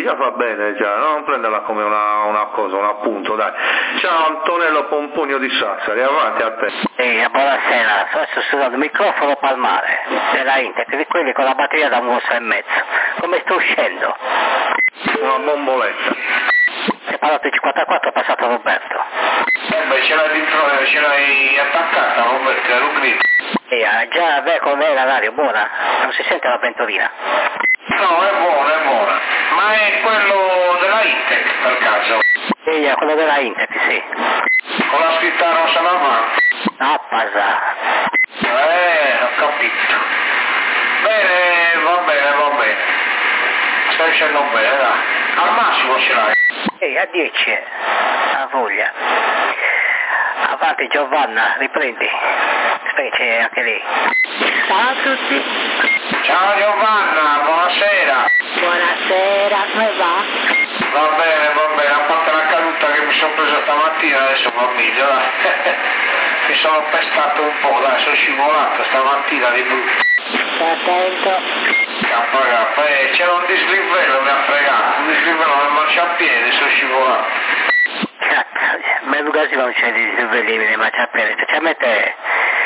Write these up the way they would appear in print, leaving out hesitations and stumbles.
già va bene, già, non prenderla come una cosa, un appunto, dai. Ciao Antonello Pomponio di Sassari, avanti a te. Buonasera, sto studiando il microfono palmare della Intec, di quelli con la batteria da 1,5. Come sto uscendo? Una bomboletta. Hai parlato di 54, è passato Roberto. Beh, ce l'hai attaccata Roberto, era un grito. Già, beh, con lei la radio, buona, non si sente la ventolina. No, è buona, ma è quello della Intec per caso? Quello della Intec, sì. Con la scritta rossa davanti? No, pasa. Ho capito. Bene, va bene. Stai dicendo bene, dai. Al massimo ce l'hai. A 10, a voglia. Avanti Giovanna, riprendi. Specie anche lei. Ciao a tutti. Ciao Giovanna, buonasera. Buonasera, come va? Va bene, a parte la caduta che mi sono presa stamattina, adesso va meglio, dai. Mi sono pestato un po', dai, sono scivolato stamattina di brutto. Stai attento. C'era un dislivello, mi ha fregato, un dislivello nel marciapiede, sono scivolato. Ma in Lugasi non c'è di dislivelli nei marciapiedi, specialmente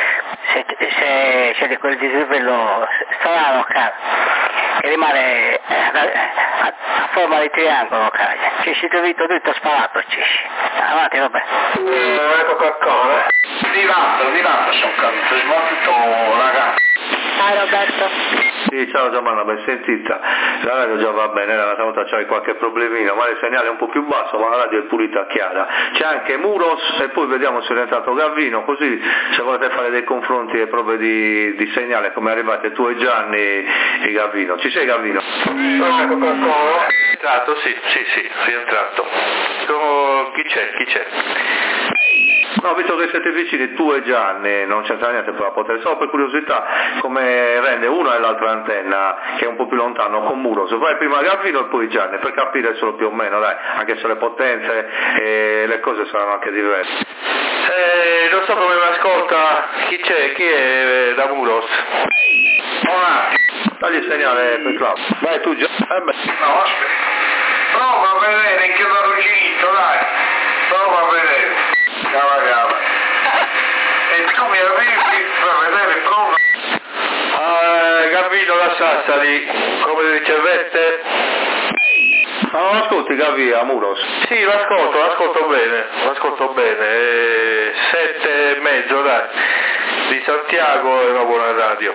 se c'è di quel dislivello strano, che rimane a forma di triangolo, ci si è dritto sparato, avanti, vabbè. Ecco qualcosa. Di lato sono caduto, sbattuto ragazzi. Ciao Roberto. Sì, ciao Giovanna, ben sentita. La radio già va bene, l'altra volta c'hai qualche problemino, ma il segnale è un po' più basso, ma la radio è pulita chiara. C'è anche Muros e poi vediamo se è entrato Gavino, così se volete fare dei confronti proprio di segnale, come arrivate tu e Gianni e Gavino. Ci sei Gavino? Ecco qualcosa. Entrato, sì, rientrato. Chi c'è? No, visto che siete vicini tu e Gianni, non c'entra niente per la potenza, solo per curiosità come rende una e l'altra antenna, che è un po' più lontano, con Muros. Vai prima Gavino e poi Gianni, per capire solo più o meno, dai, anche se le potenze e le cose saranno anche diverse. Non so come mi ascolta, chi è da Muros? Un attimo. Dagli il segnale per Claudio. Vai tu Gianni. No, aspetta. Prova a vedere in che barugito, dai. Prova a vedere. Cava. E tu mi arrivi per vedere, prova. Gavino da Sassari, come ricevette? Ma non ascolti Gavia, Muros? Sì, l'ascolto bene, 7,5, dai, di Santiago è una buona radio.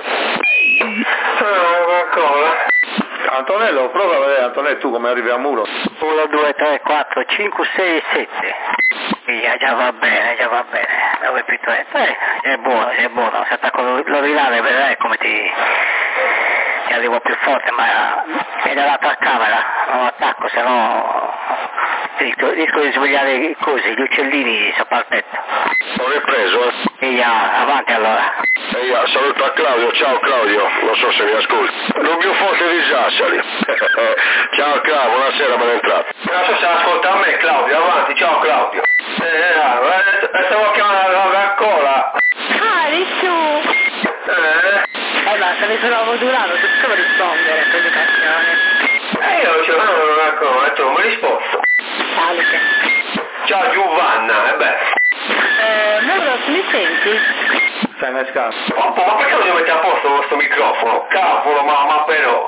Ancora. Antonello, prova a vedere, Antonello, tu come arrivi a Muros? 1, 2, 3, 4, 5, 6, 7. Già va bene, 9 più 3. È buono, se attacco l'orinale vedrai come ti arrivo più forte, ma è dall'altra camera, non attacco, se no rischio di svegliare gli uccellini sopra il petto. Ho ripreso, avanti allora. Saluto a Claudio, ciao Claudio, non so se mi ascolti. Lo più forte di Sassari. Ciao Claudio, buonasera, ben entrato. Adesso se ascolta a me Claudio, avanti, ciao Claudio. Stavo chiamando ancora. Eri tu. Basta, mi sono modulato, tu devo rispondere a quell'occasione. Io ce l'ho ancora, tu mi risposto. Salute. Ciao Giovanna, Muros, mi senti? Stai mescando. Ma perché non mi metti a posto questo microfono? Cavolo, ma però.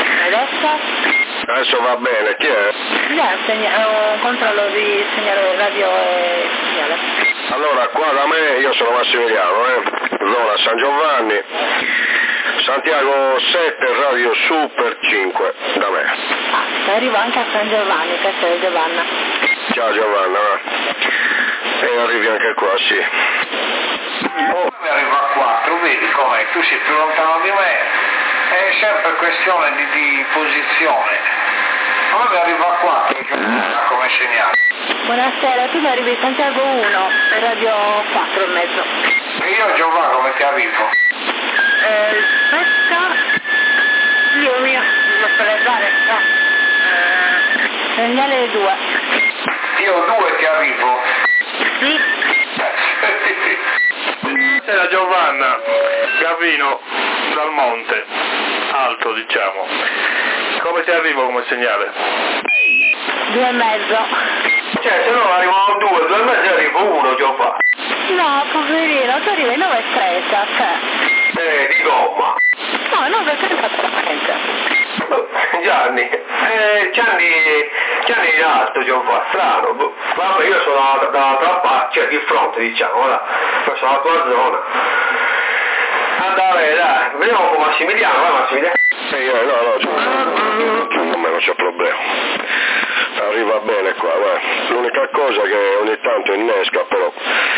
Adesso va bene, chi è? Un controllo di segnale radio e segnale. Allora, qua da me, io sono Massimiliano, zona San Giovanni, Santiago 7, radio Super 5, da me. Arrivo anche a San Giovanni, questa è Giovanna. Ciao Giovanna, e arrivi anche qua, sì. Mi arriva a 4, vedi com'è, tu sei più lontano di me, è sempre questione di posizione. A me arriva a 4, come segnale. Buonasera, tu mi arrivi Santiago 1, per radio 4 e mezzo. E io Giovanni come ti arrivo? Aspetta, io lo sto leggere, no. Segnale 2. Io 2 ti arrivo? Sì. Buonasera Giovanna, Gavino dal monte, alto diciamo. Come ti arrivo come segnale? 2,5. Cioè, se no arrivano 2, 2,5 arrivo 1, che ho fatto. No, poverino, tu arrivi 9,30, cioè. Di gomma. No, 9,30 veramente. Gianni in alto, c'è un po' strano. Vabbè, io sono dall'altra parte, cioè di fronte, diciamo, ora. Io sono la tua zona. Andare, dai, vediamo con Massimiliano, vai Massimiliano. Non c'è problema. Arriva bene qua, vai. L'unica cosa che ogni tanto innesca, però.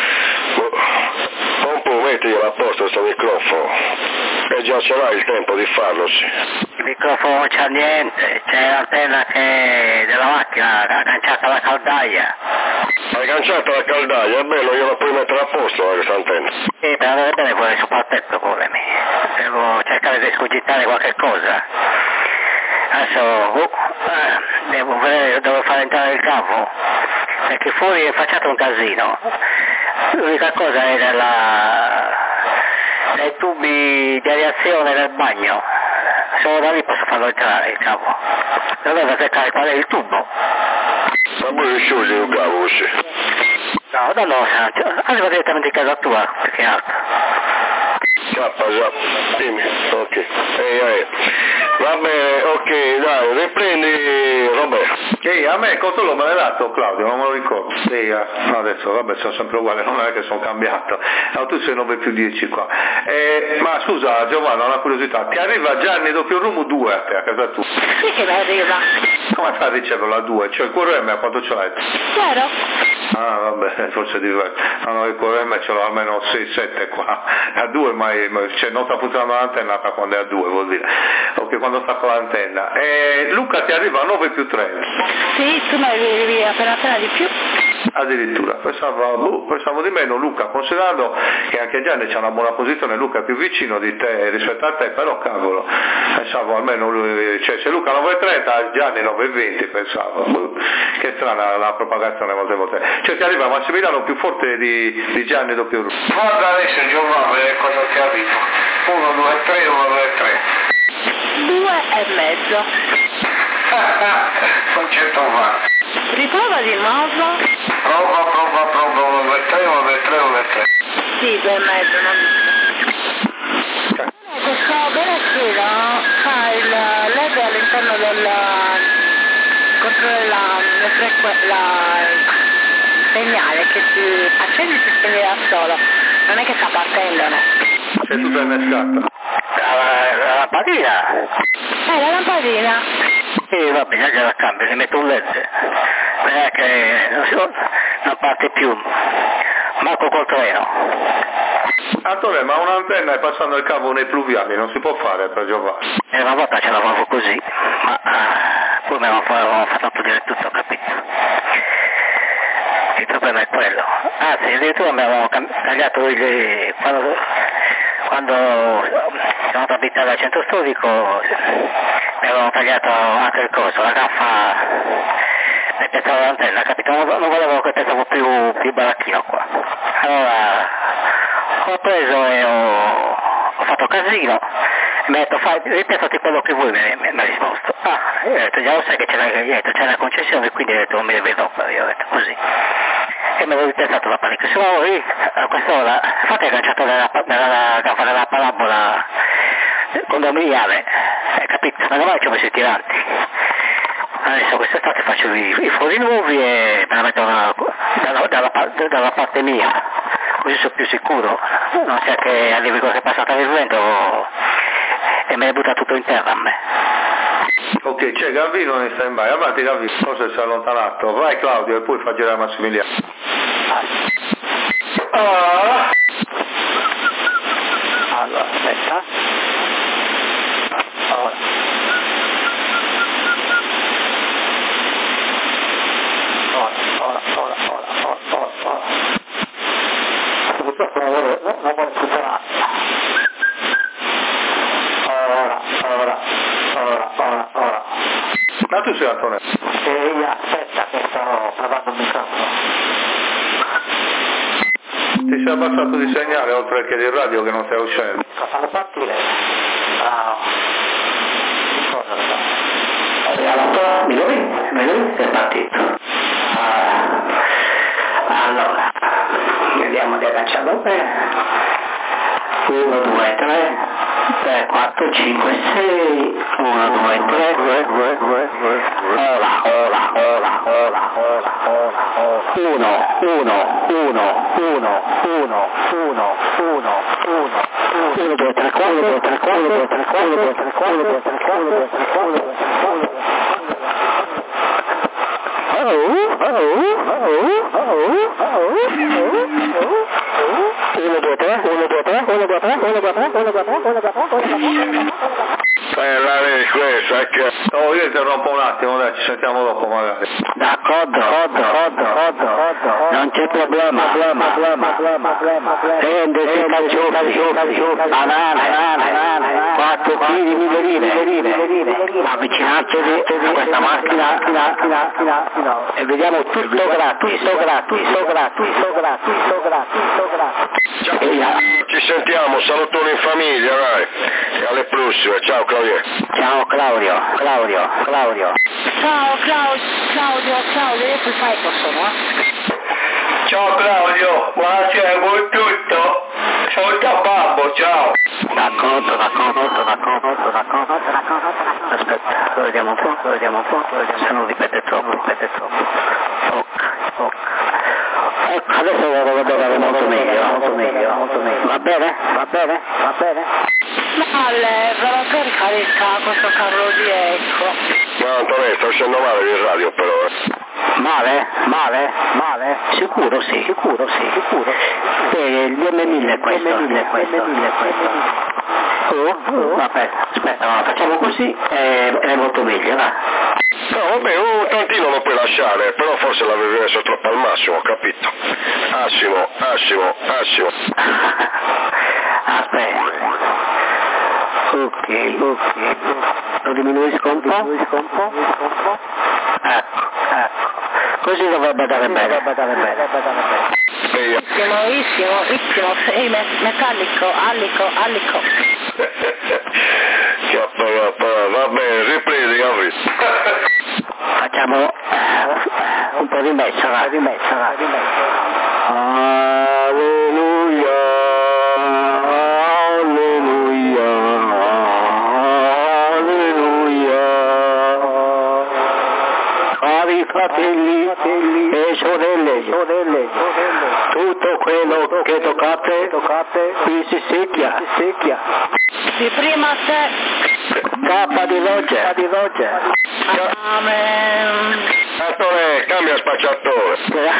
Un po' mettigli a posto questo microfono. E già ce l'hai il tempo di farlo, sì. Il microfono non c'è niente, c'è l'antenna che della macchina agganciata alla caldaia. Hai agganciato la caldaia, è bello, gliela puoi mettere a posto questa antenna. Sì, per andare bene fuori sopra il tetto, volemi. Devo cercare di escogitare qualche cosa. Adesso devo vedere dove fare entrare il cavo, perché fuori è facciato un casino. L'unica cosa è dai tubi di areazione del bagno. Solo da lì posso farlo entrare il cavo. Devo cercare qual è il tubo. Ma poi sciogli un cavo così. No, arriva direttamente in casa tua, perché è alto. Già, dimmi, ok. Ehi. Va bene, ok, dai, riprendi Roberto. Ehi, a me cosa me l'hai dato Claudio, non me lo ricordo. Sì, no, adesso vabbè sono sempre uguale, non è che sono cambiato. No, tu sei 9+10 qua. Ma scusa Giovanna, una curiosità, ti arriva Gianni doppio Rumo 2 a te, a casa tua? Sì che mi arriva. Come fai a riceverla a 2? Cioè il QRM a quanto ce l'hai? 0. Ah vabbè, forse è diverso. No, il QRM ce l'ho almeno 6-7 qua. A 2 mai, cioè non sta funzionando l'antenna quando è a 2 vuol dire. Ok, quando sta con l'antenna. Luca ti arriva a 9+3. Sì, tu mi arrivi appena di più. Addirittura, pensavo di meno Luca, considerando che anche Gianni c'ha una buona posizione, Luca è più vicino di te rispetto a te, però cavolo, pensavo almeno lui, cioè se Luca 9,30 Gianni 9,20 pensavo, che strana la propagazione molte volte, cioè ti arriva Massimiliano più forte di Gianni doppio Rumo. Guarda adesso Giovanni cosa ti arriva. 1, 2, 3, 1, 2, 3. 2,5. Concetto fatto. Riprova di nuovo. Prova, 1, 2, 3, 1, 2, 3, 1, 2, 3. Sì, 2,5, non questo beneficio fa il LED all'interno del controlla il segnale che si accende e si spegne da solo, non è che sta partendo, no? Sei tutta innescata. La lampadina? La lampadina. Sì, va bene, già la cambio, le metto un LED. Vedrai che non parte più. Manco col treno. Antonio, ma un'antenna è passando il cavo nei pluviali, non si può fare per Giovanni? Una volta ce l'avevo così, ma poi mi avevano fatto togliere tutto, capito? Il problema è quello. Anzi, addirittura mi avevano tagliato quando sono andato a abitare al centro storico, mi avevano tagliato anche il coso, la gaffa per piazzare l'antenna, capito? Non volevo che pensavo più baracchino qua. Allora ho preso e ho fatto casino, mi ha detto ripiazzati quello che vuoi, mi ha risposto. Io ho detto già lo sai che c'è la concessione, quindi ho detto non mi deve rompere, io ho detto così. E me l'ho ripiazzato la parecchio, se no lì a quest'ora, infatti è agganciato nella gaffa della parabola condominiale, capito? Ma domani ci ho messo i tiranti. Adesso quest'estate faccio i fori nuovi e me la metto dalla parte mia, così sono più sicuro, non sia che arrivi qualche passata del vento e me ne butta tutto in terra a me. Ok, c'è Gavino in stand by, avanti Gavino, forse si è allontanato, vai Claudio e poi fa girare Massimiliano. Allora, aspetta. Non vuole funzionare. Ora. Ma tu sei Antonio? Aspetta che sto provando il microfono. Ti sei abbassato di segnale oltre che di radio che non stai uscendo? Sto facendo partire. Bravo. Cosa sto? mi lo vedi che è partito. Allora, vediamo di agganciarlo bene. 1, 2, 3, 4, 5, 6, 1, 2, 3, ora, 1, 2, 3, la vedi questa che... Oh, io interrompo un attimo, dai, ci sentiamo dopo magari. D'accordo, non c'è problema. Prendete calcioppi, banane, 4 kg di verine, avvicinarci a questa macchina e vediamo tutto gratis. Ci sentiamo, salutone in famiglia, dai, e alle prossime, ciao Claudio. Ciao Claudio. Ciao Claudio, io poi fai sono, Ciao Claudio, buonasera con tutto. Sono da babbo, ciao. D'accordo. Aspetta, lo vediamo un po', se non ripete troppo. Ecco, adesso lo vedo vedere molto meglio. Va bene? Male, però per carità, questo Carlo di Ecco. Ma Antonio, sta uscendo male il radio però. Male? Sicuro sì. Il DM1000 è questo. Vabbè, aspetta, facciamo così, è molto meglio, va. No, vabbè, un tantino lo puoi lasciare, però forse l'avevi messo troppo al massimo, ho capito. Assimo. Aspetta. Ok. Lo diminuisco un po'. Ecco. Così dovrebbe andare bene. Isimo, sei metallico, allico. Va bene, ripresi, Gavri. Facciamo un po' di messa, va. Cari fratelli e sorelle, tutto quello che toccate qui si secchia. Di prima a te. Cappa di Roger. Amen. Attore, cambia spacciatore.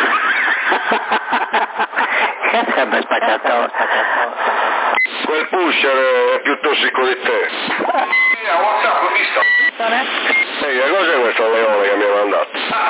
Che sarebbe spacciatore? Quel pusher è più tossico di te. WhatsApp, ho visto. Ehi, cos'è questo leone che mi ha mandato?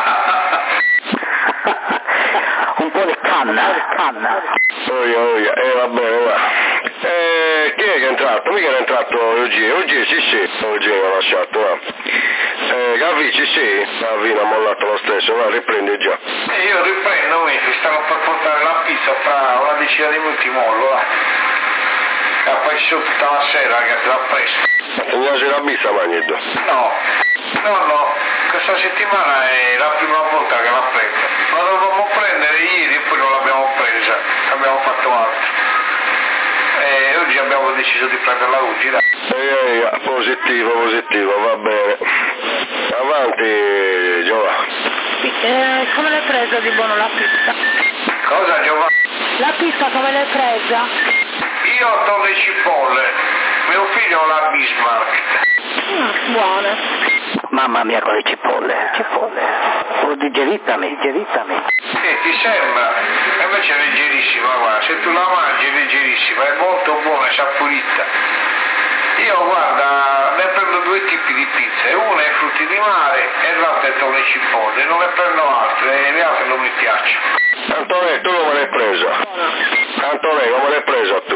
Un po' di canna. Oia, va bene, va. Chi è che è entrato? Mica era entrato Oggi sì, Oggi mi ha lasciato, va. Gavi, ci sei? Gavi ha mollato lo stesso, va, riprendi già. Io riprendo, mi stavo per portare la pizza fra una decina di minuti mollo, va. E poi su tutta la sera che te l'ha preso. Ti piace la pizza, Magneto? No, questa settimana è la prima volta che la prendo. La dovevamo prendere ieri e poi non l'abbiamo presa, abbiamo fatto altro. E oggi abbiamo deciso di prenderla oggi, dai. Positivo, va bene. Avanti, Giovanni. Come l'hai presa di buono la pizza? Cosa, Giovanni? La pizza come l'hai presa? Io ho le cipolle, mio figlio ha la Bismarck. Buone. Mamma mia, con le cipolle. Oh, digeritami. Ti sembra? E invece è leggerissima, guarda, se tu la mangi è leggerissima, è molto buona, è saporita. Io, guarda, ne prendo 2 tipi di pizze, una è frutti di mare e l'altra è con le cipolle, non ne prendo altre, le altre non mi piacciono. Antonio, tu come l'hai presa? Antonio, come l'hai presa tu?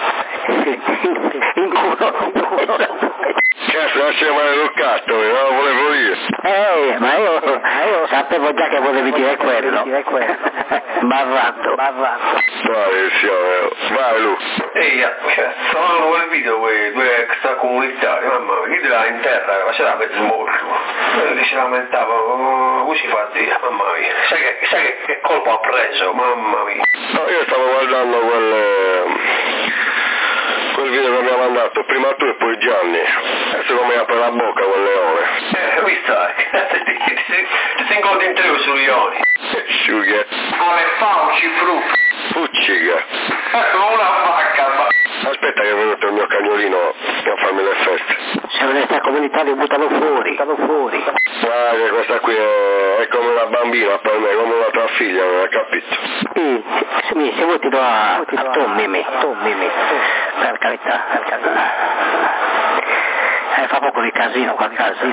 In culo. Cazzo, non c'è maleducato, non lo volevo dire. Ma io sapevo già che volevi dire quello. Barrato. Vai Lu. Ehi, stavano quel video quei due extracomunitari, mamma mia, chi là in terra faceva mezzo morto. E si lamentavano, così fa Dio, mamma mia. Sai che colpo ha preso, mamma mia. No, io stavo guardando quel video che mi ha mandato, prima tu e poi Gianni. Adesso come apre la bocca quel leone. Visto? Ti si incontri in tre sui leoni. Sciughe. Ale fauci proprio. Fucciga. Una vacca, ma... Aspetta che è venuto il mio cagnolino a farmi le feste. Se non è sta comunità li buttano fuori. Guarda che questa qui è come una bambina per me, come una tua figlia, non hai capito? Sì, se vuoi ti do a Tommy, per carità. Fa poco di casino qua a casa.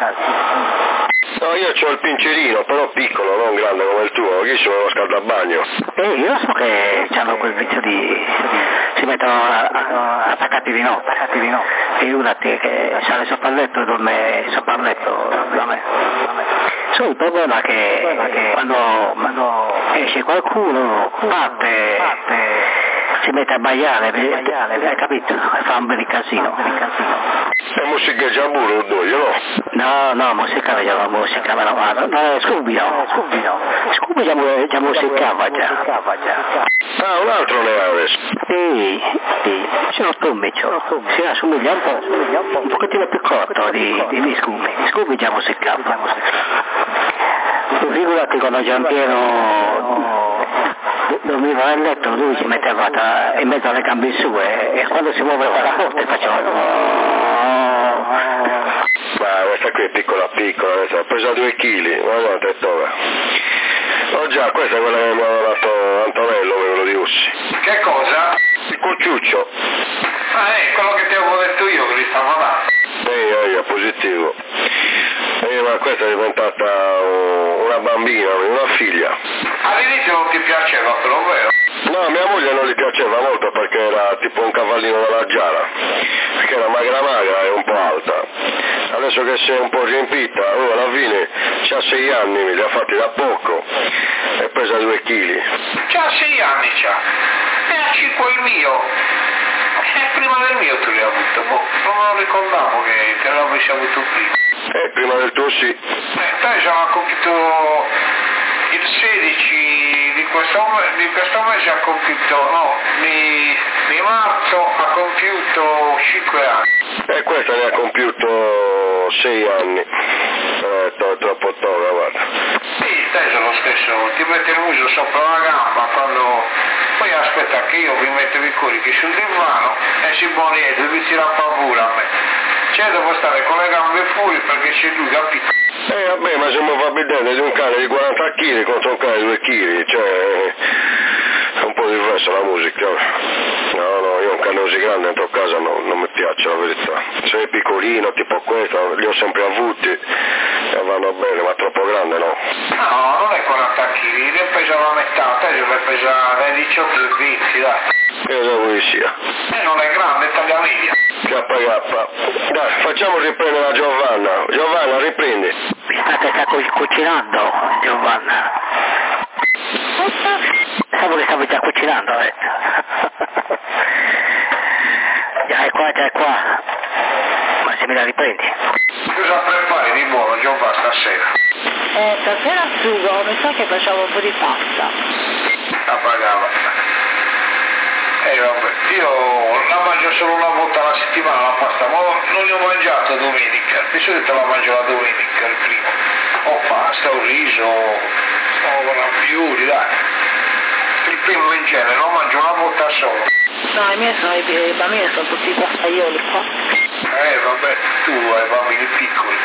No, io ho il pincerino, però piccolo, non grande come il tuo, io sono uno scaldabagno. Io so che hanno quel vizio di... si mettono attaccati di notte. Figurati che sale sopra il letto e dorme sopra il letto da me. Solo il problema è che quando esce qualcuno parte, si mette a baiare, hai capito? E fa un bel casino. E musica già burro, No, musica no, Scooby no. Scooby già musicava già. Ah, un altro ne ha adesso. Sì, c'è un Tommy, si assomiglia un pochettino più corto di Scooby. Scooby già musicava. Figurati quando Giampiero dormiva nel letto, lui si metteva in mezzo alle gambe sue e quando si muoveva la porta faceva... Ma questa qui è piccola, adesso ha preso 2 kg, guarda te tova. Oh già, questa è quella che mi ha dato Antonello, quello di Ussi. Che cosa? Il cucciuccio. Quello che ti avevo detto io che gli stavo dando. È positivo. Ma questa è diventata una bambina, una figlia. All'inizio non ti piaceva però, vero? No, mia moglie non gli piaceva molto perché era tipo un cavallino della giara, perché era magra e un po' alta. Adesso che si è un po' riempita, alla fine c'ha 6 anni, me li ha fatti da poco, e pesa 2 kg. C'ha 6 anni c'ha, e a 5 il mio. Prima del mio tu l'hai avuto, non me lo ricordavo che te l'avresti avuto prima. Prima del tuo sì. Te ci aveva compiuto il 16 di questo mese ha compiuto, di marzo ha compiuto 5 anni. E questa ne ha compiuto 6 anni. Troppo toga, guarda. Sì, te sei lo stesso, ti metti il muso sopra la gamba quando... Poi aspetta che io vi metto i corichi sul divano e si buoniete, vi tira paura a me. Cioè devo stare con le gambe fuori perché c'è lui, capito? Vabbè, ma se mi fa vedere di un cane di 40 kg contro un cane di 2 kg, cioè è un po' diversa la musica. No, io un cane così grande dentro casa non mi piace la verità. Se è piccolino, tipo questo, li ho sempre avuti e vanno bene, ma troppo grande no. No, non è 40 kg, ne pesa la metà, te deve pesare dai 18 e 20, dai. Devo che sia. Non è grande, è taglia media. Dai, facciamo riprendere la Giovanna. Giovanna, riprendi. Sta cucinando, Giovanna. Stavo che stavi già cucinando, Già è qua. Ma se me la riprendi? Cosa prepari di buono, Giovanna, stasera? Stasera sugo, mi sa che facciamo un po' di pasta. La pagava. Vabbè, io la mangio solo una volta alla settimana la pasta, ma non ne ho mangiato domenica, di solito la mangio la domenica, il primo. O pasta, o riso, o rampiuri, dai. Il primo in genere lo mangio una volta solo. No, i bambini sono tutti pastaioli qua. Vabbè, tu hai bambini piccoli.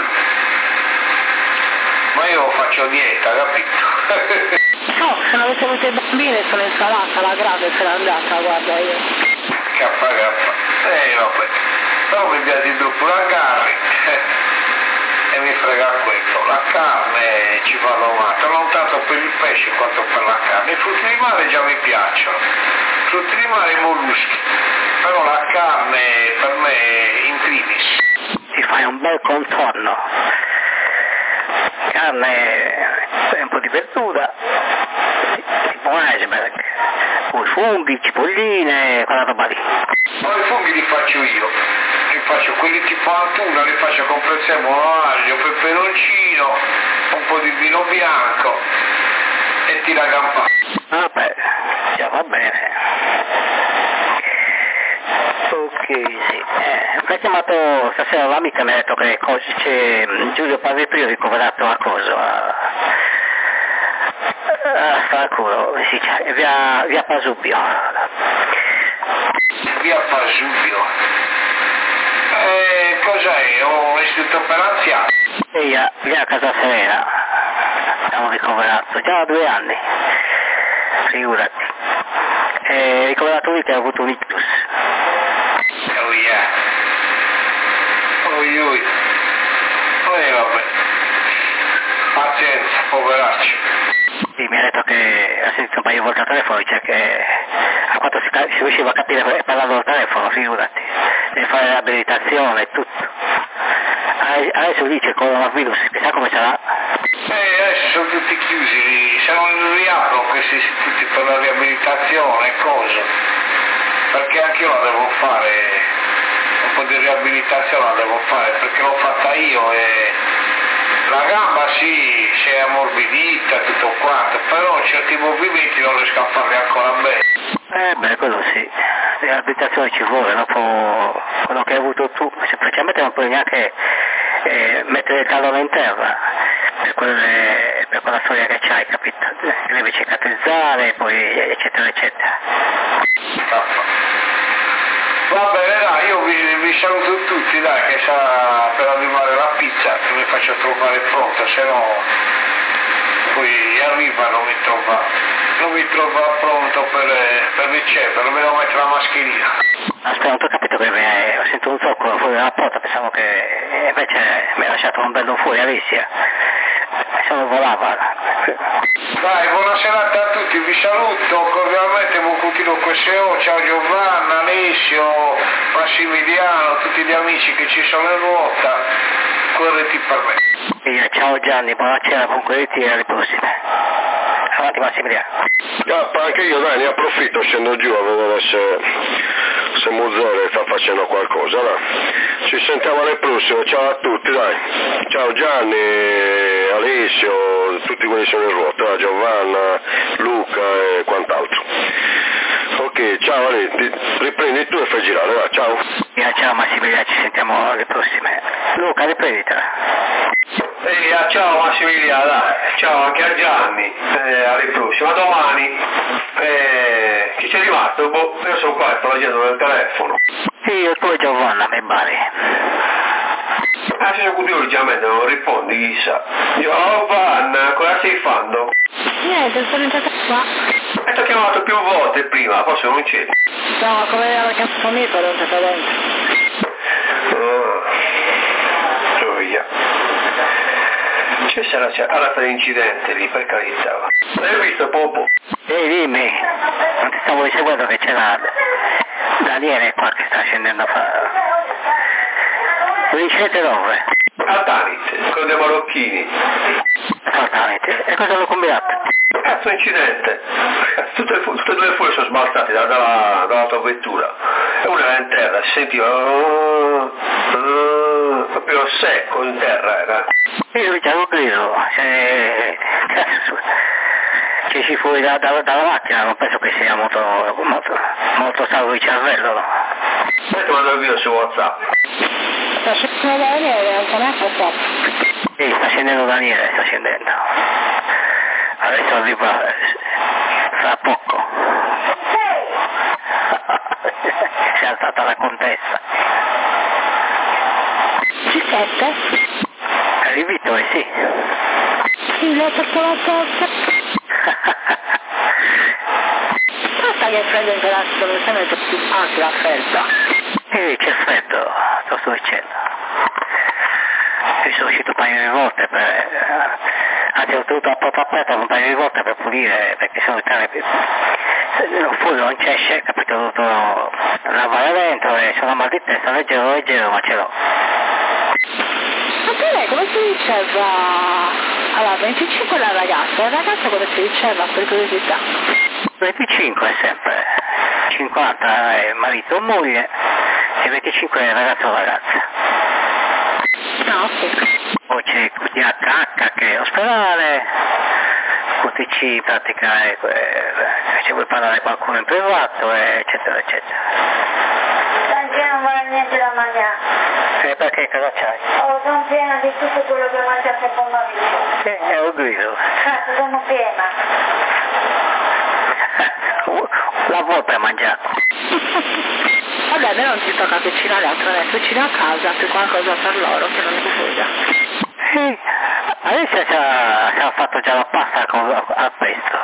Ma io faccio dieta, capito? No, se non avete avuto i bambini sono insalata, la grande se n'è andata, guarda io. Kappa. Vabbè. Però mi piace dopo la carne e mi frega questo. La carne ci vado male, non tanto per il pesce quanto per la carne. I frutti di mare già mi piacciono. Frutti di mare e molluschi. Però la carne per me è in primis. Ti fai un bel contorno. carne e un po' di verdura, tipo iceberg, poi funghi, cipolline, quella roba lì. Poi i funghi li faccio io, li faccio quelli tipo antuna, li faccio con prezzemolo, aglio, peperoncino, un po' di vino bianco e tira campana. Vabbè, già va bene. Ok, sì. Mi ha chiamato stasera l'amica e mi ha detto che c'è Giulio Padre Pio ricoverato a cosa? A Stracuro, si dice, via Pasubio. Via Pasubio. Cos'è? Un istituto per anziani? Via Casa Serena. Siamo ricoverato già da 2 anni. Figurati. Ricoverato lui che ha avuto un ictus. Oh yeah. Oi. Vabbè. Pazienza, poveraccio. Sì, mi ha detto che ha sentito un paio di volte al telefono, dice che a quanto si riusciva a capire parlando al telefono, figurati. Deve fare l'abilitazione e tutto. Adesso dice coronavirus, chissà come sarà. Adesso sono tutti chiusi, se non riaprono questi istituti per la riabilitazione e cose. Perché anche io la devo fare, un po' di riabilitazione la devo fare, perché l'ho fatta io e la gamba sì, si è ammorbidita, tutto quanto, però certi movimenti non riesco a farli ancora bene. Quello sì, la riabilitazione ci vuole, dopo quello che hai avuto tu, semplicemente non puoi neanche mettere il tallone in terra per quella storia che c'hai, capito? Devi cicatrizzare, poi eccetera eccetera. Va bene, dai, io vi saluto tutti, dai, che sta per arrivare la pizza, che mi faccio trovare pronta, se no poi arriva non mi trova pronto per ricevere, non mi devo mettere la mascherina. Aspetta, non ho capito che ho sentito un zoccolo fuori dalla porta, pensavo che invece mi ha lasciato un bello fuori Alicia, se non volava. Dai, buona serata a tutti, vi saluto, cordialmente buon continuo QSO, ciao Giovanna, Alessio, Massimiliano, tutti gli amici che ci sono in ruota, correti per me. Ciao Gianni, buonasera, buon corretti e alle prossime. Avanti Massimiliano. Anche io dai, ne approfitto, scendo giù a vedere se Muzzore sta facendo qualcosa, dai. Ci sentiamo alle prossime, ciao a tutti, dai. Ciao Gianni, Alessio, tutti quelli che sono in ruota, Giovanna, Luca e quant'altro. Ok, ciao Ale, riprendi tu e fai girare, dai, ciao. Ciao Massimiliano, ci sentiamo alle prossime. Luca, riprenditela. Ciao Massimiliano, dai. Ciao anche a Gianni, alla prossima, domani. Chi c'è rimasto? Io sono qua, sto leggendo nel telefono. Sì, io poi Giovanna, mi pare. Se sono ultimamente non rispondi, chissà. Giovanna, cosa stai facendo? Niente, sono entrata qua. Ti ho chiamato più volte prima, forse non c'è. No, come era la casa mia, però è stata dentro. Gioia. C'è sarà l'incidente lì, per carità. L'hai visto Popo? Dimmi, non ti stavo seguendo che c'era Daniele qua che sta scendendo a fare. L'incidente dove? A Tanit, con dei marocchini. A Tanit, e cosa hanno combinato? Cazzo incidente. Tutte e due le furie sono sbalzate dalla tua vettura. E una era in terra, si sentiva proprio secco in terra era. Io già l'ho grido, che si fuori dalla macchina, non penso che sia molto salvo il cervello. No? Poi ti mando il video su WhatsApp. Sta scendendo Daniele, non so neanche qua. Sì, sta scendendo Daniele, sta scendendo. Adesso arriva fra poco. Si è alzata la contessa. Ci sente? Arrivito, sì. Sì, l'ho fatto la porta. Basta che freddo in terrazzo, non sembra che più anche la fredda. C'è freddo, lo sto dicendo. Io sono uscito un paio di volte anzi ho dovuto aperto un paio di volte per pulire, perché sono il fuori non c'esce, capito, ho dovuto lavare dentro e sono mal di testa, leggero, ma ce l'ho. Ma te lei come si diceva Allora, 25 la ragazza cosa ci diceva per curiosità? 25 sempre, 50 è marito o moglie e 25 è ragazzo o ragazza. No, sì. Poi c'è QTH che è ospedale, QTC pratica se vuoi parlare qualcuno in privato, eccetera, eccetera. Anche non vuole niente da mangiare. Perché cosa c'hai? Oh, sono piena di tutto quello che mangiate con marito. Sì, è un grido. Sono piena. La vuoi per mangiare? Vabbè, a me non ti tocca cucinare altro, adesso cucina a casa, fai qualcosa per loro che non ti fuga. Sì, adesso ci ha fatto già la pasta al pesto.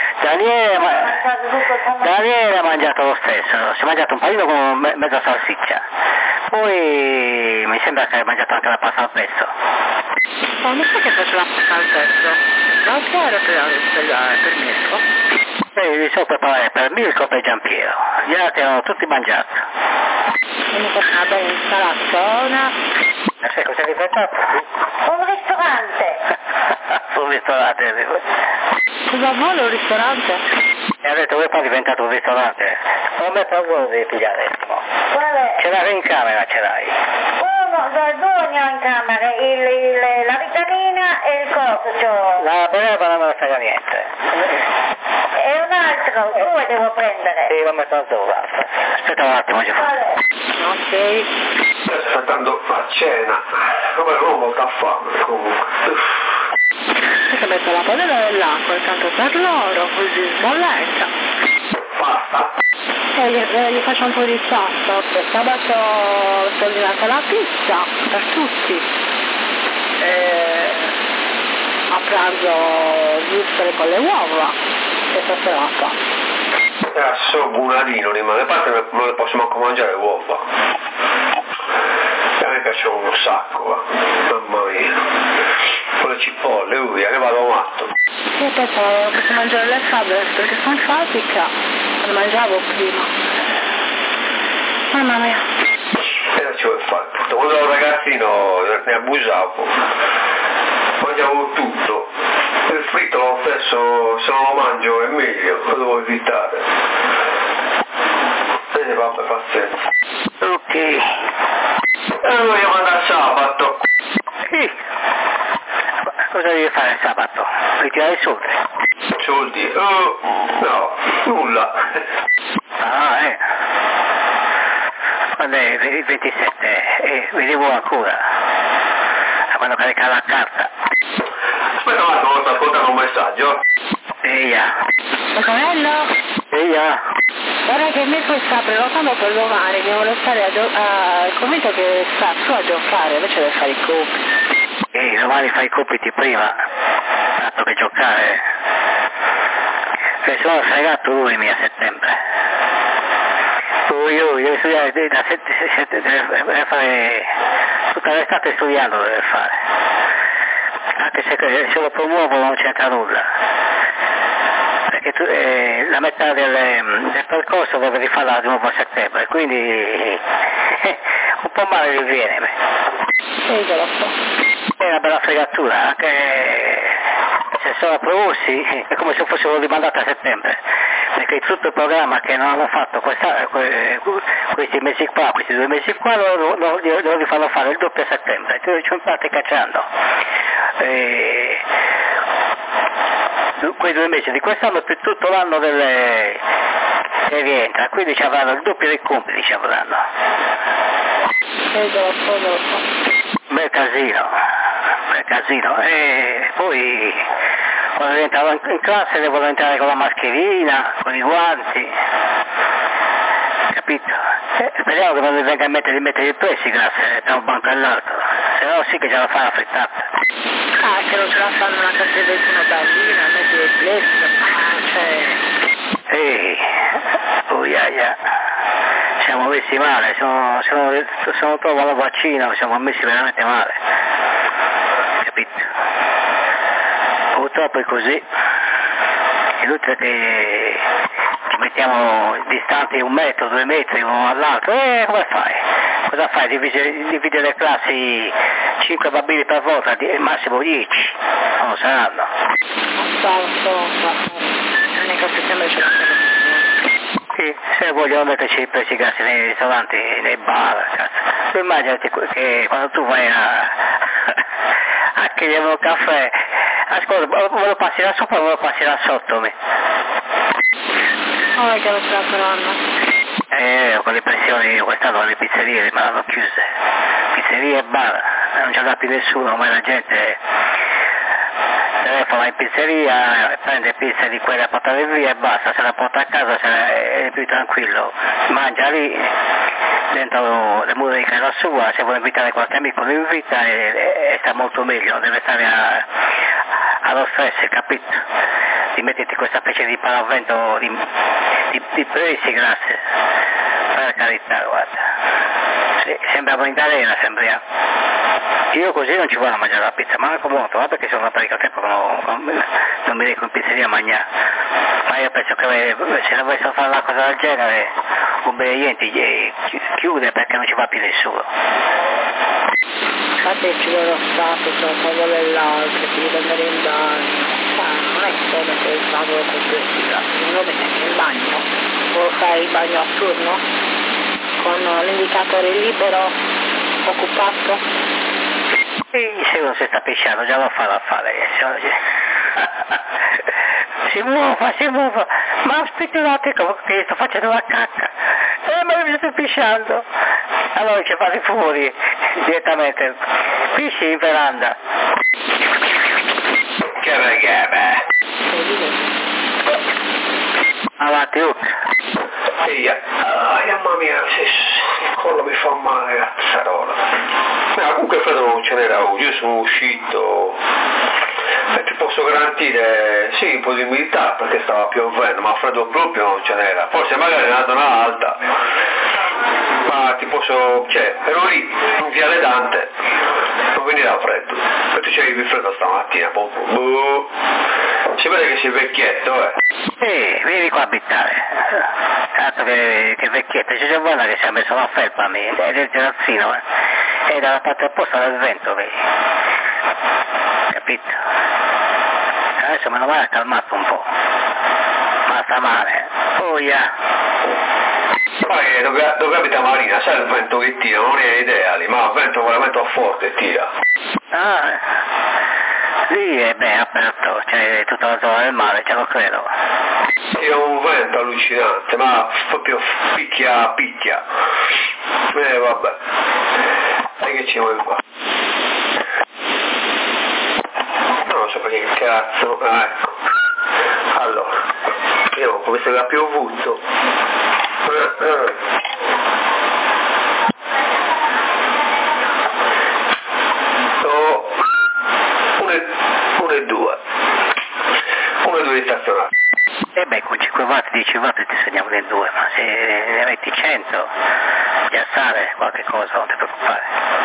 Daniele ha mangiato lo stesso, si è mangiato un panino con mezza salsiccia. Poi mi sembra che ha mangiato anche la pasta al pesto. Ma non so che faccio la pasta al pesto. L'altro era per Mirko. Li so preparare per Mirko e per Giampiero. Gli altri erano tutti mangiati. Quindi faccio una bella installazione. Sai cosa hai fatto? Un ristorante. Un ristorante. Cosa vuole un ristorante? E ha detto che poi è diventato un ristorante. Non mi paura di pigliare. Qual è? Ce l'hai in camera, ce l'hai. Due ne ho in camera, la vitamina e il coso c'ho. La beneva non me ne frega niente. E un altro, due devo prendere. Sì, lo metto al tuo, basta. Aspetta un attimo, ci Qual è? Ok. Sto aspettando a cena. Vabbè, non ho molta fame comunque. Adesso metto la padella dell'acqua, intanto per loro, così smolletta. Pasta? E gli faccio un po' di pasta, per sabato ho ordinato la pizza per tutti. A pranzo zuzzere con le uova, e stasera la fa. So bunadino rimane, a parte non le posso manco mangiare uova. A me piacciono un sacco, mamma mia. Con le cipolle, ne vado matto. Io posso mangiare le fabbriche perché sono in fabbrica, non mangiavo prima. Mamma mia. E non ci vuoi fare. Quando ero ragazzino ne abusavo. Mangiavo tutto. Il fritto lo stesso, se non lo mangio è meglio, lo devo evitare. E vabbè, pazienza. Ok. E vogliamo andare a sabato. Sì. Cosa devi fare sabato? Ritirare i soldi? Soldi? No, nulla. Ah, Quando è il 27? Vedevo ancora. Quando caricare la carta. Aspetta un attimo, sto ascoltando un messaggio. Eia. Antonello? Eia. Guarda che Mirko sta prenotando per domani, che vuole stare al convinto che sta su a giocare invece di fare i compiti. Domani fai i compiti prima, tanto che giocare. Se sono fregato lui a settembre. Io devo studiare deve fare tutta l'estate studiando deve fare. Anche se lo promuovo non c'entra nulla. Perché la metà del percorso deve rifarla di nuovo a settembre, quindi un po' male gli viene. È una bella fregatura, anche se sono promossi è come se fossero rimandati a settembre, perché tutto il programma che non hanno fatto questi mesi qua, questi 2 mesi qua, lo rifanno fare il doppio a settembre, cioè in pratica c'hanno quei 2 mesi di quest'anno più tutto l'anno che rientra, quindi ci avranno il doppio dei compiti, ci avranno. Bel casino, e poi quando entrano in classe devono entrare con la mascherina, con i guanti, capito? Speriamo che non mi venga in mente di mettere il plexiglass da un banco all'altro, se no sì che ce la fa la frittata. Che non ce la fanno una classe di 21 bambini, a mezzo di plexiglass, Siamo messi male, se non trovano il vaccino siamo messi veramente male, capito? Purtroppo è così, è inutile che ci mettiamo distanti 1 metro, 2 metri uno all'altro, come fai? Cosa fai? Dividi le classi 5 bambini per volta, massimo 10, non saranno. Non è che a settembre c'è la Sì, se vogliono metterci i prezzi grassi nei ristoranti, nei bar, cazzo. Tu immaginati che quando tu vai a chiedere un caffè, ascolta, me lo passi da sopra o me lo passi da sotto? Non è che lo sta faranno. Con le pressioni quest'anno le pizzerie me l'hanno chiuse. Pizzerie e bar, non c'è più nessuno, ma la gente telefona in pizzeria, prende pizza di quella a portare via e basta, se la porta a casa è più tranquillo, mangia lì dentro le mura di casa sua, se vuole invitare qualche amico lo invita e sta molto meglio, non deve stare allo stress, capito? Di metterti questa specie di paravento di prezzi grassi, per carità, guarda. Sì, sembriamo in galera, sembriamo. Io così non ci vado a mangiare la pizza, ma anche molto, ma perché sono una parecchio tempo che non mi reco in pizzeria a mangiare. Ma io penso che se dovessero fare una cosa del genere, un niente chiude perché non ci va più nessuno. Infatti ci vuole lo Stato, c'è un po' l'altro, ti deve andare in bagno. Non è che può mettere il tavolo con questi grassi, uno mette in bagno, può fare il bagno a turno, con l'indicatore libero, occupato. Sì, se uno si sta pisciando già lo fa da fare. Si muova, ma aspetti un attimo che sto facendo la cacca. Ma io mi sto pisciando. Allora ci fate fuori direttamente, pisci in veranda. Che regame. Avanti, Eia, mamma mia, il collo mi fa male, cazzarola. Ma comunque freddo non ce n'era oggi, io sono uscito e ti posso garantire, sì, un po' di umidità perché stava piovendo, ma freddo proprio non ce n'era. Forse magari è una zona alta, ma ti posso, ero lì, in Viale Dante, non veniva freddo, e tu c'avevi freddo stamattina, si vede che sei vecchietto, vieni qua a abitare. Tanto che vecchietto, c'è Giovanna che si è messo la felpa a me, è del terrazzino, è dalla parte opposta del vento, vedi? Capito? Adesso meno male ha calmato un po', ma sta male. Poi dove abita Marina, sai il vento che tira, non è idea lì, ma il vento veramente forte tira. Lì è ben aperto, c'è tutta la zona del mare, ce lo credo. È un vento allucinante, ma proprio picchia. Vabbè. Sai che ci vuoi qua? Non so perché cazzo. Ecco. Allora, vediamo come se ha piovuto. Uno e due di stazionare. Con 5 watt, 10 watt ti segniamo nel 2, ma se ne metti 100 già sale qualche cosa, non ti preoccupare.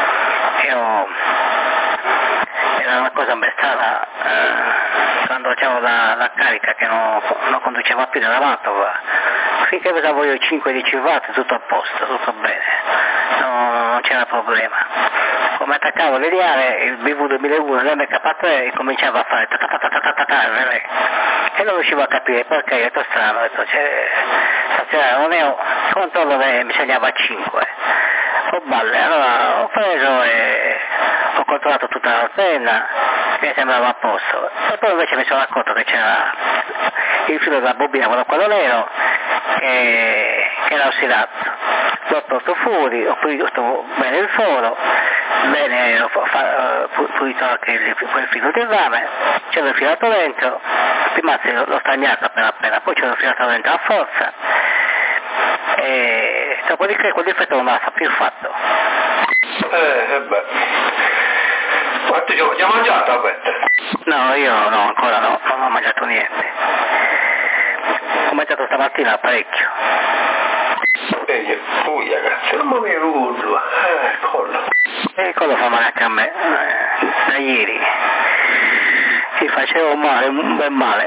Era una cosa strana quando c'avevo la carica che non conduceva più nella mappa, finché usavo io 5-10 watt tutto a posto, tutto bene, non c'era problema. Come attaccavo l'eliare, il BV2001, l'MK3 e cominciava a fare e non riuscivo a capire perché, io ero strano, ho detto stasera non è un controllo che mi segnava 5. Allora ho preso e ho controllato tutta l'antenna che mi sembrava a posto e poi invece mi sono accorto che c'era il filo della bobina, quello nero, che era ossidato. L'ho tolto fuori, ho pulito bene il foro, bene, ho pulito anche quel filo di rame, ce l'ho infilato dentro, prima l'ho stagnato appena, poi ce l'ho infilato dentro a forza e dopodiché quel difetto non me l'ha più fatto. Beh. Ma tu già mangiato a queste? No, io no, ancora no, non ho mangiato niente. Ho mangiato stamattina parecchio. Ragazzi, non mi urlo, collo. Quello fa male anche a me, da ieri. Mi facevo male, un bel male.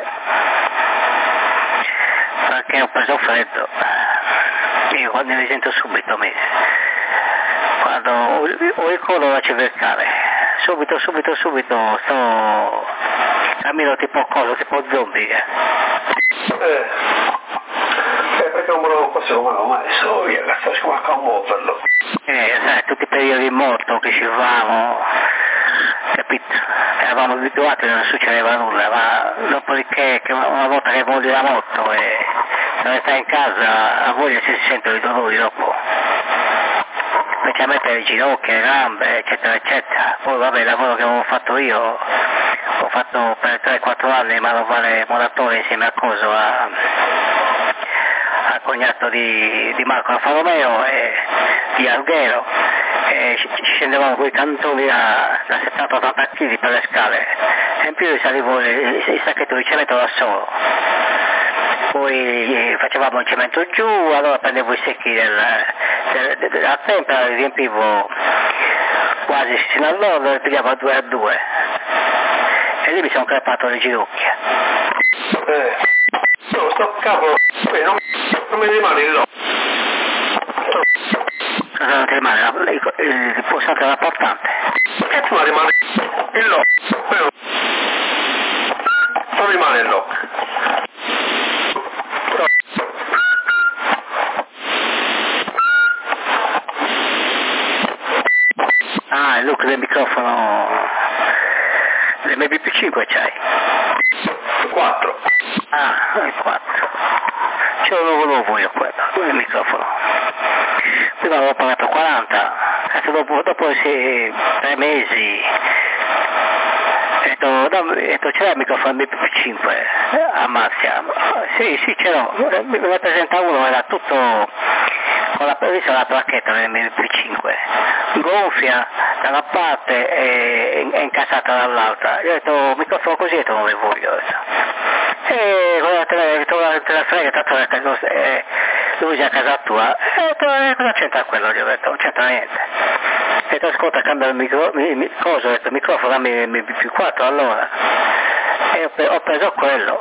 Perché ho preso freddo. Io quando mi sento subito quando ho il collo da cercare. subito, sto cammino tipo zombie. Perché non me lo posso mai so via, cazzo, come a muoverlo. Sai, tutti i periodi morto che ci famo, capito? Eravamo abituati, non succedeva nulla, ma dopodiché una volta che muori la moto e se stai in casa a voglia si sentono i dolori dopo. Specialmente le ginocchia, le gambe, eccetera, eccetera. Poi vabbè, il lavoro che avevo fatto io, ho fatto per 3-4 anni manovale moratore insieme al cognato di Marco Alfa Romeo e di Alghero, e ci scendevamo con i cantoni da 70-80 kg per le scale, e in più salivo il sacchetto di cemento da solo. Poi facevamo il cemento giù, allora prendevo i secchi della tempera, li riempivo quasi fino all'orlo e pigliavo a 2 a 2. E lì mi sono crepato le ginocchia. No, sto cavolo, non mi rimane il lock. Cosa non ti rimane? Il pulsante rapportante. Cazzo mi rimane il lock? Non rimane il lock. Ah, il look del microfono l'MBP5 c'hai? 4. Ah, il 4. Ce lo volevo io quello, il microfono. Prima avevo pagato 40, adesso dopo 3 mesi ho detto c'è il microfono MP5 a Marzia? Sì, ce l'ho, me ne presenta uno, era tutto con la placchetta dell'MP5, gonfia da una parte e incassata dall'altra. Io ho detto un microfono così non lo voglio. E te la frega, tanto lui è a casa tua, cosa c'entra quello? Gli ho detto, non c'entra niente. E ti ascolta, cambia il ho detto, il microfono dammi il 4 allora. E ho preso quello.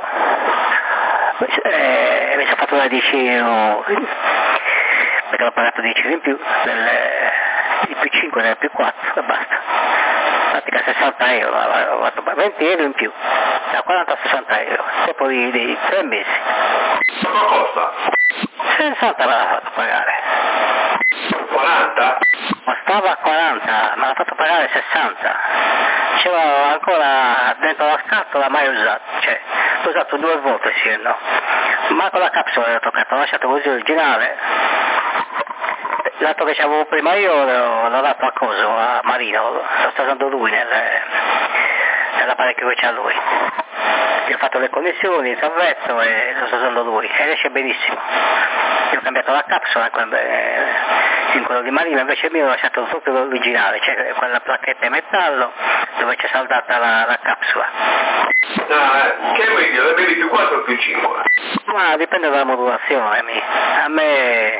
E mi sono fatto da 10 euro, perché ho pagato 10 euro in più, il più 5 del più 4 e basta. In pratica 60 euro, ho fatto 20 euro in più, da 40 a 60 euro, dopo di 3 mesi. Quanto costa? 60 me l'ha fatto pagare. 40? Ma stava a 40, me l'ha fatto pagare 60. C'era ancora dentro la scatola mai usato, cioè l'ho usato 2 volte sì e no. Ma con la capsula l'ho toccato, l'ho lasciato così originale. L'altro che c'avevo prima io l'ho dato a Marino, lo sta usando lui nell'apparecchio che c'ha lui. Gli ho fatto le connessioni, il salvetto e lo sta usando lui e riesce benissimo. Io ho cambiato la capsula, in quello di Marino, invece il mio ho lasciato tutto l'originale, cioè quella placchetta in metallo dove c'è saldata la capsula. Che è meglio, le bevi più 4 o più 5? Ma dipende dalla modulazione, a me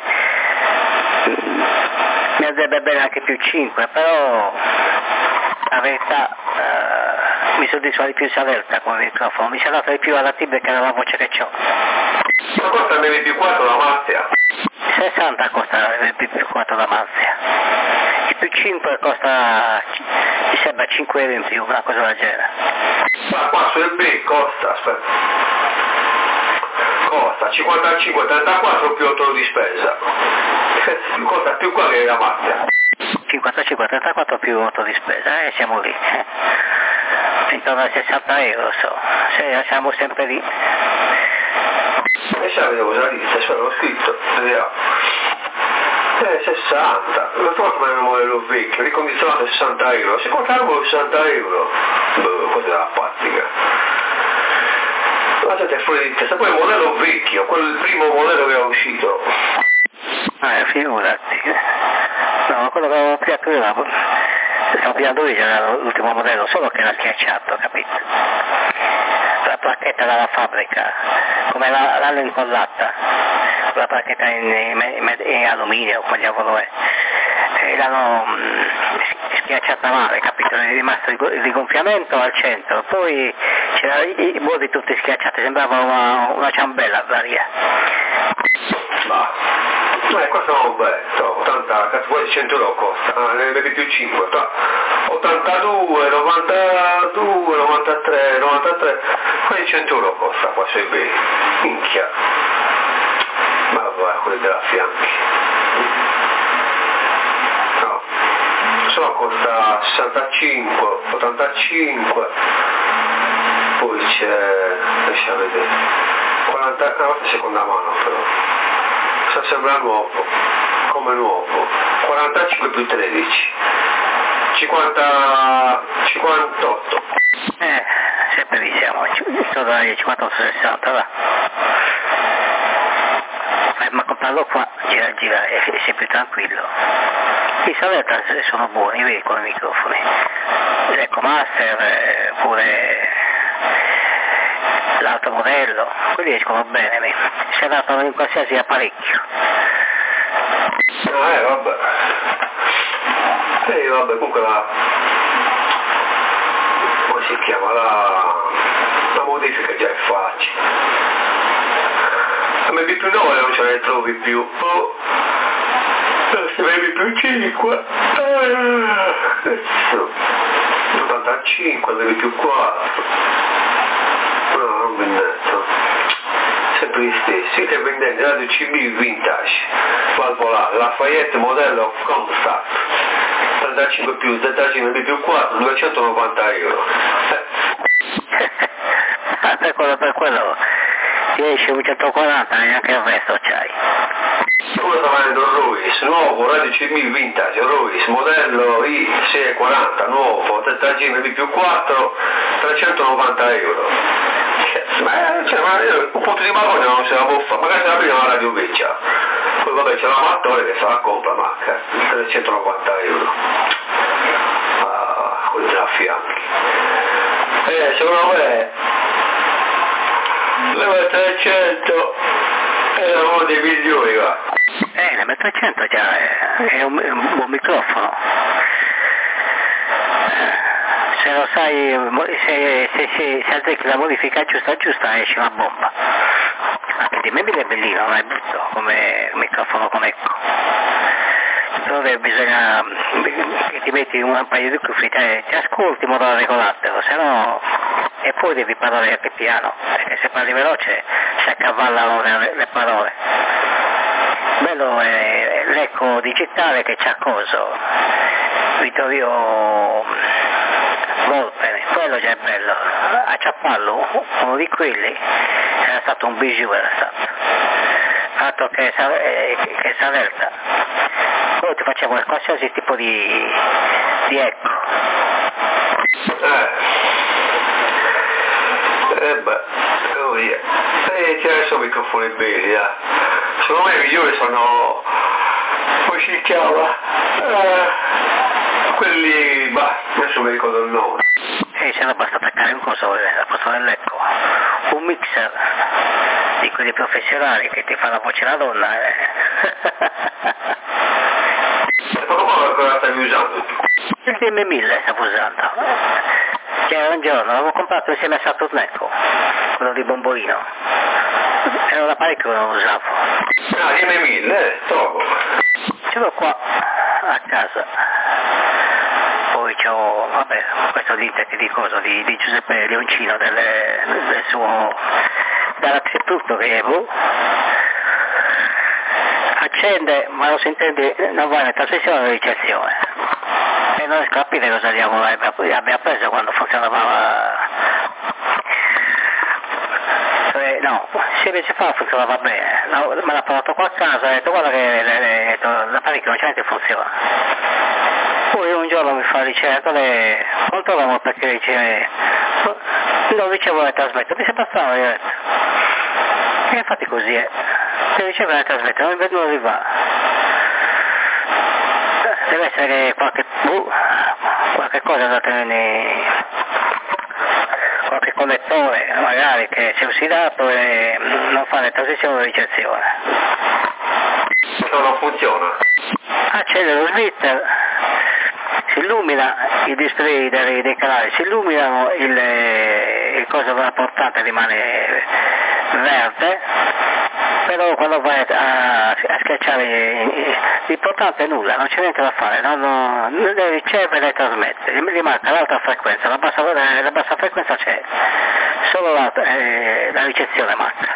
mi andrebbe bene anche più 5, però la verità mi soddisfa di più Savelta con il microfono, mi si adatta di più alla Tiber che alla voce che ho. Ma costa il più 4 la Marzia? 60 costa il più 4 la Marzia, il più 5 costa, mi sembra 5 euro in più, una cosa del genere. Ma qua sul B costa 55, 34 più 8 di spesa. Costa più qua che la Marzia. 55, 34 più 8 di spesa, siamo lì. Intorno a 60 euro, siamo sempre lì. E sapete cosa dite? Spero l'ho scritto, vediamo. 60, non so come è il modello vecchio, ricondizionato 60 euro, se contiamo 60 euro, cosa della pattica. La gente è fuori di testa, poi il modello vecchio, quel primo modello che è uscito. Figurati. No, quello che avevo pigliato io, stavo pigliando io, era l'ultimo modello, solo che era schiacciato, capito? La placchetta dalla fabbrica, come l'hanno incollata, la placchetta in alluminio, come diavolo è, e l'hanno schiacciata male, capito? È rimasto il rigonfiamento al centro, poi c'erano i bordi tutti schiacciati, sembrava una ciambella d'aria. Questo non beh, 80, quasi 100 euro costa, ne vedi più 5, 82, 92, 93, quasi 100 euro costa qua sui beni, minchia, ma va, quelli della Fianchi, no, solo costa 65, 85, poi c'è, lascia vedere, 40, seconda mano però, sembra nuovo, come nuovo, 45 più 13, 58. Sempre lì siamo, sono 58-60, va. Ma comprarlo qua, gira e sei più tranquillo. I Saletta sono buoni, vedi, con i microfoni. L'Eco Master, pure l'altro modello, quelli escono bene, si adattano in qualsiasi apparecchio. Vabbè. Vabbè, comunque come si chiama? La modifica già è facile. A me più 9 non ce ne trovi più. Se avevi più 5. 85, avevi più 4. No, non vendetto. Sempre gli stessi, che vendente Radio CB Vintage, valvolare, Lafayette modello Compact, 35 più, 35 più 4, 290 euro. Per quello ti esce un 140, neanche il resto c'hai. Come sta vendendo Ruiz, nuovo Radio CB Vintage, Ruiz, modello I640, nuovo, 35 più 4, 390 euro. Ma io un punto di balcone non se la può fare, magari se la prima la radio vecchia, poi vabbè c'è l'amatore che se la compra, ma 390 euro. Quelli della Fianchi. Secondo me le 300 è uno dei migliori, va. Le 300 già è un buon microfono. Se lo sai, se azzecchi la modifica giusta esce una bomba. Anche di me è bellino, non è brutto come microfono con Eco. Però bisogna che ti metti un paio di cuffie, ti ascolti in modo da regolartelo, se no, e poi devi parlare anche piano, perché se parli veloce si accavallano le parole. Bello è l'Eco digitale che c'ha coso, Vittorio Volpe, quello già è bello. A Ciappallo, uno di quelli, era stato un bijou, era stato. Fatto che Salerta, quello ti faceva qualsiasi tipo di Eco. Devo dire, tirare su microfoni belli, secondo me i migliori sono, come si chiama? Quelli, adesso mi ricordo il nome. Se no basta attaccare un coso al posto dell'Eco, un mixer di quelli professionali che ti fa la voce da donna. Ma cosa stai usando? Il DM1000 stavo usando. C'era un giorno, l'avevo comprato insieme a Saturn Eco, quello di Bombolino. Era un apparecchio che non usavo. DM1000, trovo. Ce l'ho qua a casa. Poi c'ho, vabbè, questo di cosa, di Giuseppe Leoncino del suo, dalla Triptutto che è, accende, ma non si intende, non va nella trasmissione o ricezione. E non riesco a capire cosa diavolo abbia preso quando funzionava. No, 6 mesi fa funzionava bene, no, me l'ha provato qua a casa e ho detto guarda che l'apparecchio non c'è, funziona. Poi un giorno mi fa ricevere, controlliamo perché dice, non ricevo le trasmette, mi sembra strano, io ho detto. E infatti così è, se riceve le trasmette non vedo arrivare. Deve essere qualche cosa da tenere, qualche connettore magari che si è ossidato e non fa le trasmissioni o ricezione. Non funziona. Accende lo splitter, si illumina i display dei canali, si illuminano, il coso della portata rimane verde, però quando vai a schiacciare l'importante è nulla, non c'è niente da fare, non devi ricevere e trasmettere, mi manca l'alta frequenza, la bassa frequenza c'è, solo la ricezione manca.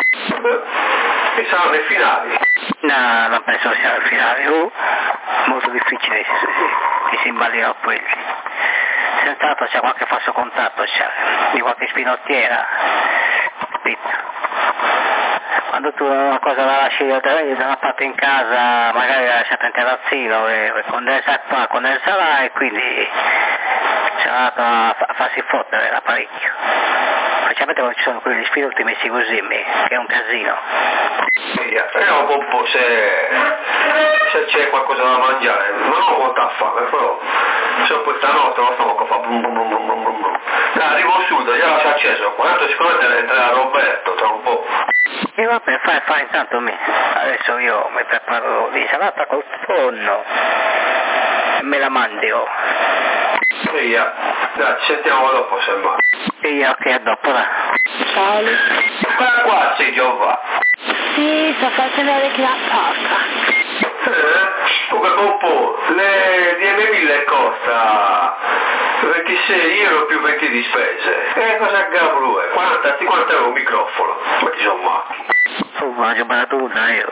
E saranno i finali? No, non penso sia il finale, molto difficile che si imballino quelli. Senz'altro c'è qualche falso contatto, di qualche spinottiera, capito? Quando tu una cosa la lasci da una parte in casa, magari la lasciata in terrazzino e condensa qua, condensa là e quindi c'è andato a farsi fottere l'apparecchio. Specialmente quando ci sono quelli spinotti messi così, che è un casino. Speriamo un po' se c'è qualcosa da mangiare, non ho molta fame, però se poi stanotte lo stomaco fa bum bum bum bum bum bum. Arrivo subito, già l'ho acceso, guardate sicuramente entrerà Roberto tra un po'. E vabbè, fai intanto me. Adesso io mi preparo l'insalata col tonno e me la mandio. Via, dai, ci sentiamo dopo semmai. E ok, a dopo, dai. Ciao. Guarda qua, sei Giova. Sì, sto facendo la porca. Scusa un po', le DM1000 costa 26 euro più 20 di spese. E cosa cavolo è? 50 euro un microfono. Ma ti sono macchine. Mangio battuta io.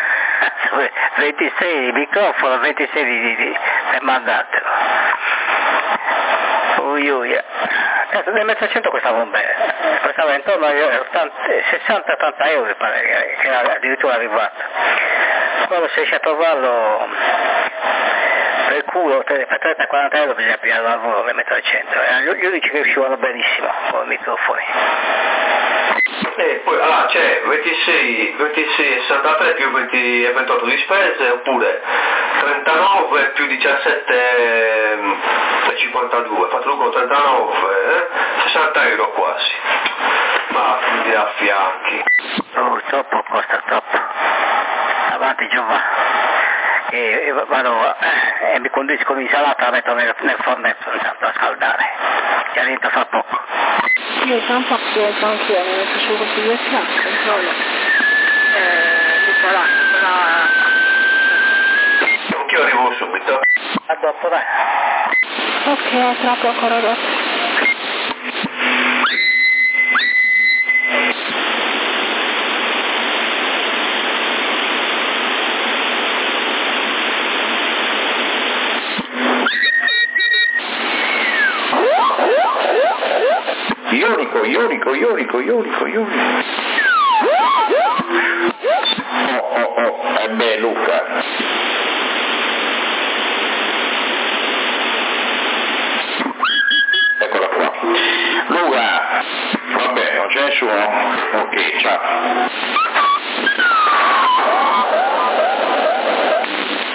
26 di microfono, 26 per mandatelo. Uia. Nel 1300 costava un bene, costava intorno a 60-80 euro pare, che era addirittura arrivato. Quando si riesce a trovarlo per culo, per 30-40 euro bisogna pigliare al volo nel 1300. Gli unici che uscivano benissimo con i microfoni. E poi allora c'è 26,63 più 20 e 28 di spese, oppure 39 più 17,52, fate lungo 39, 60 euro quasi. Ma quindi a fianchi. Troppo, costa troppo. Avanti Giovanni. E vado e mi condisco l'insalata, la metto nel fornetto intanto a scaldare. Già dentro fra poco. Io sono un po' pietro anch'io, mi facevo così due piatti, solo. Anch'io arrivo subito. A dopo, dai. Ok, tra poco ragazzi. Ionico. Oh, beh Luca. Eccola qua. Luca, vabbè, non c'è nessuno? Ok, ciao.